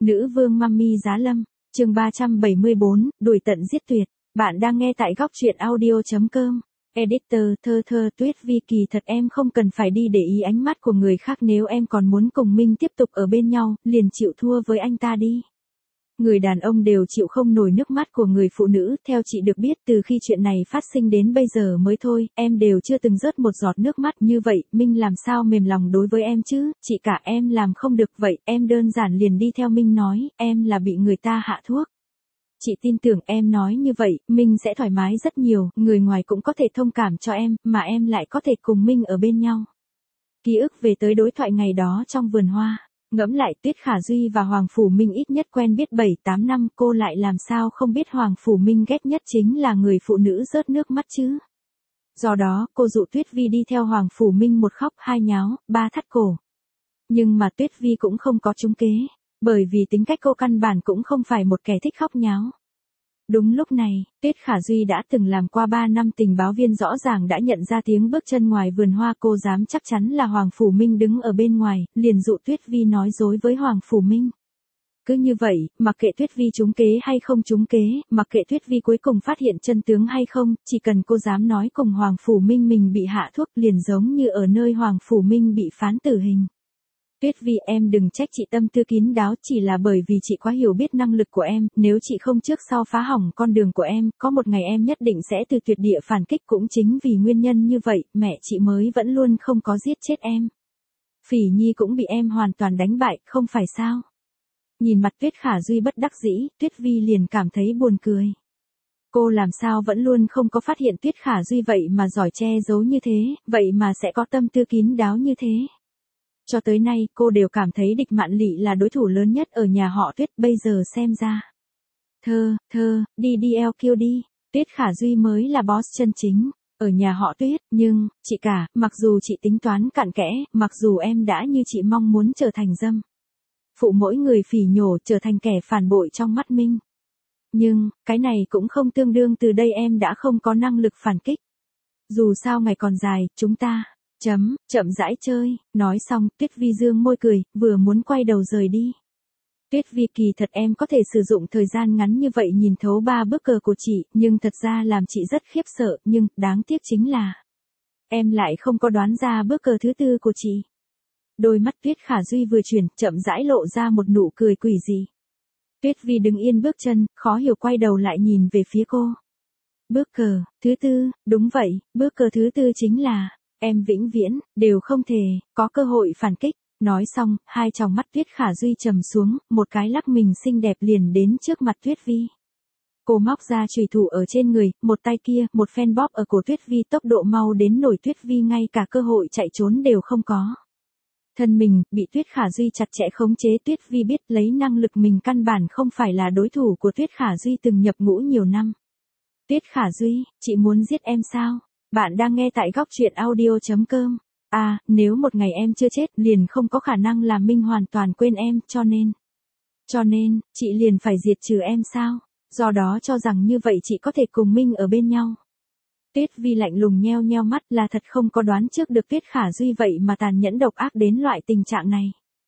Nữ vương Mummy Giá Lâm, chương 374, đuổi tận giết tuyệt. Bạn đang nghe tại góc truyện audio.com. Editor, thơ Tuyết Vi, kỳ thật em không cần phải đi để ý ánh mắt của người khác, nếu em còn muốn cùng Minh tiếp tục ở bên nhau, liền chịu thua với anh ta đi. Người đàn ông đều chịu không nổi nước mắt của người phụ nữ, theo chị được biết từ khi chuyện này phát sinh đến bây giờ mới thôi, em đều chưa từng rớt một giọt nước mắt như vậy, Minh làm sao mềm lòng đối với em chứ, chị cả em làm không được vậy, em đơn giản liền đi theo Minh nói, em là bị người ta hạ thuốc. Chị tin tưởng em nói như vậy, Minh sẽ thoải mái rất nhiều, người ngoài cũng có thể thông cảm cho em, mà em lại có thể cùng Minh ở bên nhau. Ký ức về tới đối thoại ngày đó trong vườn hoa. Ngẫm lại Tuyết Khả Duy và Hoàng Phủ Minh ít nhất quen biết 7-8 năm, cô lại làm sao không biết Hoàng Phủ Minh ghét nhất chính là người phụ nữ rớt nước mắt chứ. Do đó, cô dụ Tuyết Vi đi theo Hoàng Phủ Minh, một khóc hai nháo, ba thắt cổ. Nhưng mà Tuyết Vi cũng không có trúng kế, bởi vì tính cách cô căn bản cũng không phải một kẻ thích khóc nháo. Đúng lúc này, Tuyết Khả Duy đã từng làm qua 3 năm tình báo viên, rõ ràng đã nhận ra tiếng bước chân ngoài vườn hoa, cô dám chắc chắn là Hoàng Phủ Minh đứng ở bên ngoài, liền dụ Tuyết Vi nói dối với Hoàng Phủ Minh. Cứ như vậy, mặc kệ Tuyết Vi trúng kế hay không trúng kế, mặc kệ Tuyết Vi cuối cùng phát hiện chân tướng hay không, chỉ cần cô dám nói cùng Hoàng Phủ Minh mình bị hạ thuốc, liền giống như ở nơi Hoàng Phủ Minh bị phán tử hình. Tuyết Vi, em đừng trách chị tâm tư kín đáo, chỉ là bởi vì chị quá hiểu biết năng lực của em, nếu chị không trước sau phá hỏng con đường của em, có một ngày em nhất định sẽ từ tuyệt địa phản kích, cũng chính vì nguyên nhân như vậy, mẹ chị mới vẫn luôn không có giết chết em. Phỉ Nhi cũng bị em hoàn toàn đánh bại, không phải sao? Nhìn mặt Tuyết Khả Duy bất đắc dĩ, Tuyết Vi liền cảm thấy buồn cười. Cô làm sao vẫn luôn không có phát hiện Tuyết Khả Duy vậy mà giỏi che giấu như thế, vậy mà sẽ có tâm tư kín đáo như thế. Cho tới nay, cô đều cảm thấy Địch Mạn Lị là đối thủ lớn nhất ở nhà họ Tuyết, bây giờ xem ra. Đi LQ đi, Tuyết Khả Duy mới là boss chân chính, ở nhà họ Tuyết, nhưng, chị cả, mặc dù chị tính toán cặn kẽ, mặc dù em đã như chị mong muốn trở thành dâm phụ mỗi người phỉ nhổ, trở thành kẻ phản bội trong mắt Minh. Nhưng, cái này cũng không tương đương từ đây em đã không có năng lực phản kích. Dù sao ngày còn dài, chúng ta chậm rãi chơi. Nói xong, Tuyết Vi dương môi cười, vừa muốn quay đầu rời đi. Tuyết Vi, kỳ thật em có thể sử dụng thời gian ngắn như vậy nhìn thấu 3 bước cờ của chị, nhưng thật ra làm chị rất khiếp sợ, nhưng, đáng tiếc chính là em lại không có đoán ra bước cờ thứ tư của chị. Đôi mắt Tuyết Khả Duy vừa chuyển, chậm rãi lộ ra một nụ cười quỷ dị. Tuyết Vi đứng yên bước chân, khó hiểu quay đầu lại nhìn về phía cô. Bước cờ thứ tư, đúng vậy, bước cờ thứ tư chính là em vĩnh viễn đều không thể có cơ hội phản kích. Nói xong, hai tròng mắt Tuyết Khả Duy trầm xuống, một cái lắc mình xinh đẹp liền đến trước mặt Tuyết Vi. Cô móc ra chùy thủ ở trên người, một tay kia, một phen bóp ở cổ Tuyết Vi, tốc độ mau đến nổi Tuyết Vi ngay cả cơ hội chạy trốn đều không có. Thân mình bị Tuyết Khả Duy chặt chẽ khống chế, Tuyết Vi biết lấy năng lực mình căn bản không phải là đối thủ của Tuyết Khả Duy từng nhập ngũ nhiều năm. Tuyết Khả Duy, chị muốn giết em sao? Bạn đang nghe tại góc truyện audio.com. À, nếu một ngày em chưa chết, liền không có khả năng làm Minh hoàn toàn quên em, cho nên, chị liền phải diệt trừ em sao? Do đó cho rằng như vậy chị có thể cùng Minh ở bên nhau. Tuyết Vi lạnh lùng nheo nheo mắt, là thật không có đoán trước được Tuyết Khả Duy vậy mà tàn nhẫn độc ác đến loại tình trạng này.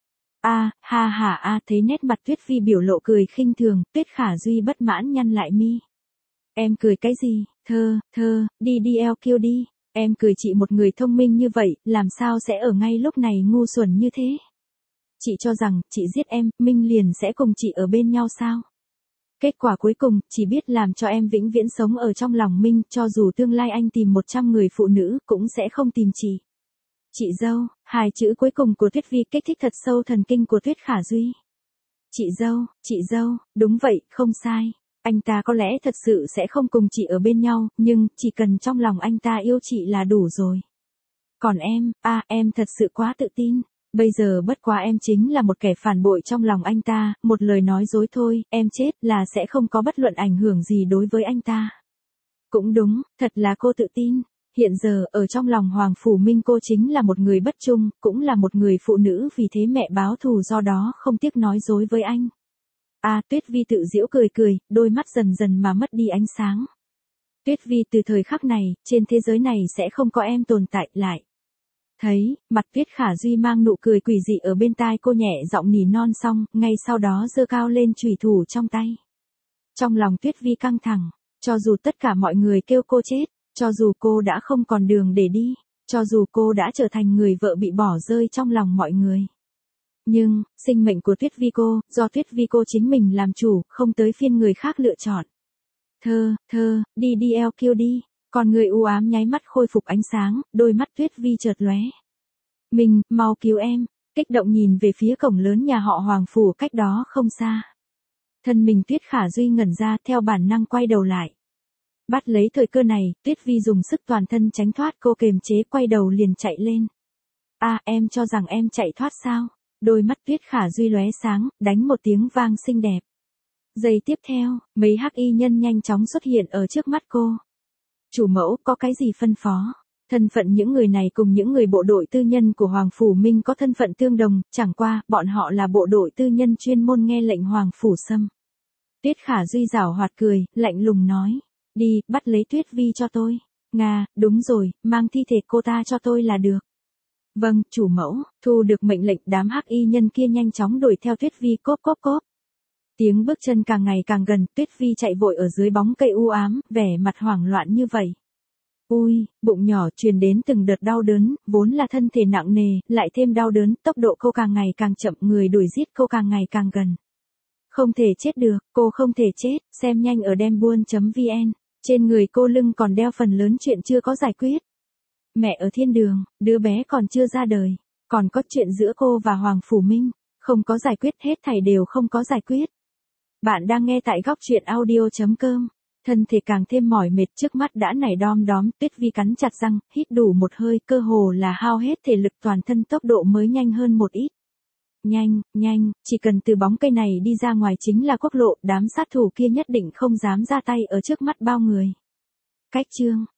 Thấy nét mặt Tuyết Vi biểu lộ cười khinh thường, Tuyết Khả Duy bất mãn nhăn lại mi. Em cười cái gì? Đi LQ đi. Em cười, chị một người thông minh như vậy, làm sao sẽ ở ngay lúc này ngu xuẩn như thế? Chị cho rằng, chị giết em, Minh liền sẽ cùng chị ở bên nhau sao? Kết quả cuối cùng, chỉ biết làm cho em vĩnh viễn sống ở trong lòng Minh, cho dù tương lai anh tìm 100 người phụ nữ, cũng sẽ không tìm chị. Chị dâu, hai chữ cuối cùng của Tuyết Vi kích thích thật sâu thần kinh của Tuyết Khả Duy. Chị dâu, đúng vậy, không sai. Anh ta có lẽ thật sự sẽ không cùng chị ở bên nhau, nhưng, chỉ cần trong lòng anh ta yêu chị là đủ rồi. Còn em, em thật sự quá tự tin. Bây giờ bất quá em chính là một kẻ phản bội trong lòng anh ta, một lời nói dối thôi, em chết là sẽ không có bất luận ảnh hưởng gì đối với anh ta. Cũng đúng, thật là cô tự tin. Hiện giờ, ở trong lòng Hoàng Phủ Minh cô chính là một người bất trung, cũng là một người phụ nữ, vì thế mẹ báo thù, do đó không tiếc nói dối với anh. Tuyết Vi tự giễu cười, đôi mắt dần dần mà mất đi ánh sáng. Tuyết Vi, từ thời khắc này, trên thế giới này sẽ không có em tồn tại lại. Thấy, mặt Tuyết Khả Duy mang nụ cười quỷ dị ở bên tai cô nhẹ giọng nỉ non xong, ngay sau đó giơ cao lên chùy thủ trong tay. Trong lòng Tuyết Vi căng thẳng, cho dù tất cả mọi người kêu cô chết, cho dù cô đã không còn đường để đi, cho dù cô đã trở thành người vợ bị bỏ rơi trong lòng mọi người. Nhưng, sinh mệnh của Tuyết Vi cô, do Tuyết Vi cô chính mình làm chủ, không tới phiên người khác lựa chọn. Đi LQ đi. Còn người u ám nháy mắt khôi phục ánh sáng, đôi mắt Tuyết Vi chợt lóe. Mình, mau cứu em, kích động nhìn về phía cổng lớn nhà họ Hoàng Phủ cách đó không xa. Thân mình Tuyết Khả Duy ngẩn ra theo bản năng quay đầu lại. Bắt lấy thời cơ này, Tuyết Vi dùng sức toàn thân tránh thoát cô kềm chế quay đầu liền chạy lên. Em cho rằng em chạy thoát sao? Đôi mắt Tuyết Khả Duy lóe sáng, đánh một tiếng vang xinh đẹp. Giây tiếp theo, mấy hắc y nhân nhanh chóng xuất hiện ở trước mắt cô. Chủ mẫu có cái gì phân phó? Thân phận những người này cùng những người bộ đội tư nhân của Hoàng Phủ Minh có thân phận tương đồng, chẳng qua, bọn họ là bộ đội tư nhân chuyên môn nghe lệnh Hoàng Phủ Sâm. Tuyết Khả Duy giảo hoạt cười, lạnh lùng nói. Đi, bắt lấy Tuyết Vi cho tôi. Nga, đúng rồi, mang thi thể cô ta cho tôi là được. Vâng, chủ mẫu, thu được mệnh lệnh đám hắc y nhân kia nhanh chóng đuổi theo Tuyết Vi cốp cốp cốp. Tiếng bước chân càng ngày càng gần, Tuyết Vi chạy vội ở dưới bóng cây u ám, vẻ mặt hoảng loạn như vậy. Ui, bụng nhỏ truyền đến từng đợt đau đớn, vốn là thân thể nặng nề, lại thêm đau đớn, tốc độ cô càng ngày càng chậm, người đuổi giết cô càng ngày càng gần. Không thể chết được, cô không thể chết, xem nhanh ở dembuôn.vn, trên người cô lưng còn đeo phần lớn chuyện chưa có giải quyết. Mẹ ở thiên đường, đứa bé còn chưa ra đời, còn có chuyện giữa cô và Hoàng Phủ Minh, không có giải quyết, hết thảy đều không có giải quyết. Bạn đang nghe tại góc truyện audio.com. Thân thể càng thêm mỏi mệt, trước mắt đã nảy đom đóm, Tuyết Vi cắn chặt răng, hít đủ một hơi, cơ hồ là hao hết thể lực, toàn thân tốc độ mới nhanh hơn một ít. Nhanh, chỉ cần từ bóng cây này đi ra ngoài chính là quốc lộ, đám sát thủ kia nhất định không dám ra tay ở trước mắt bao người. Cách chương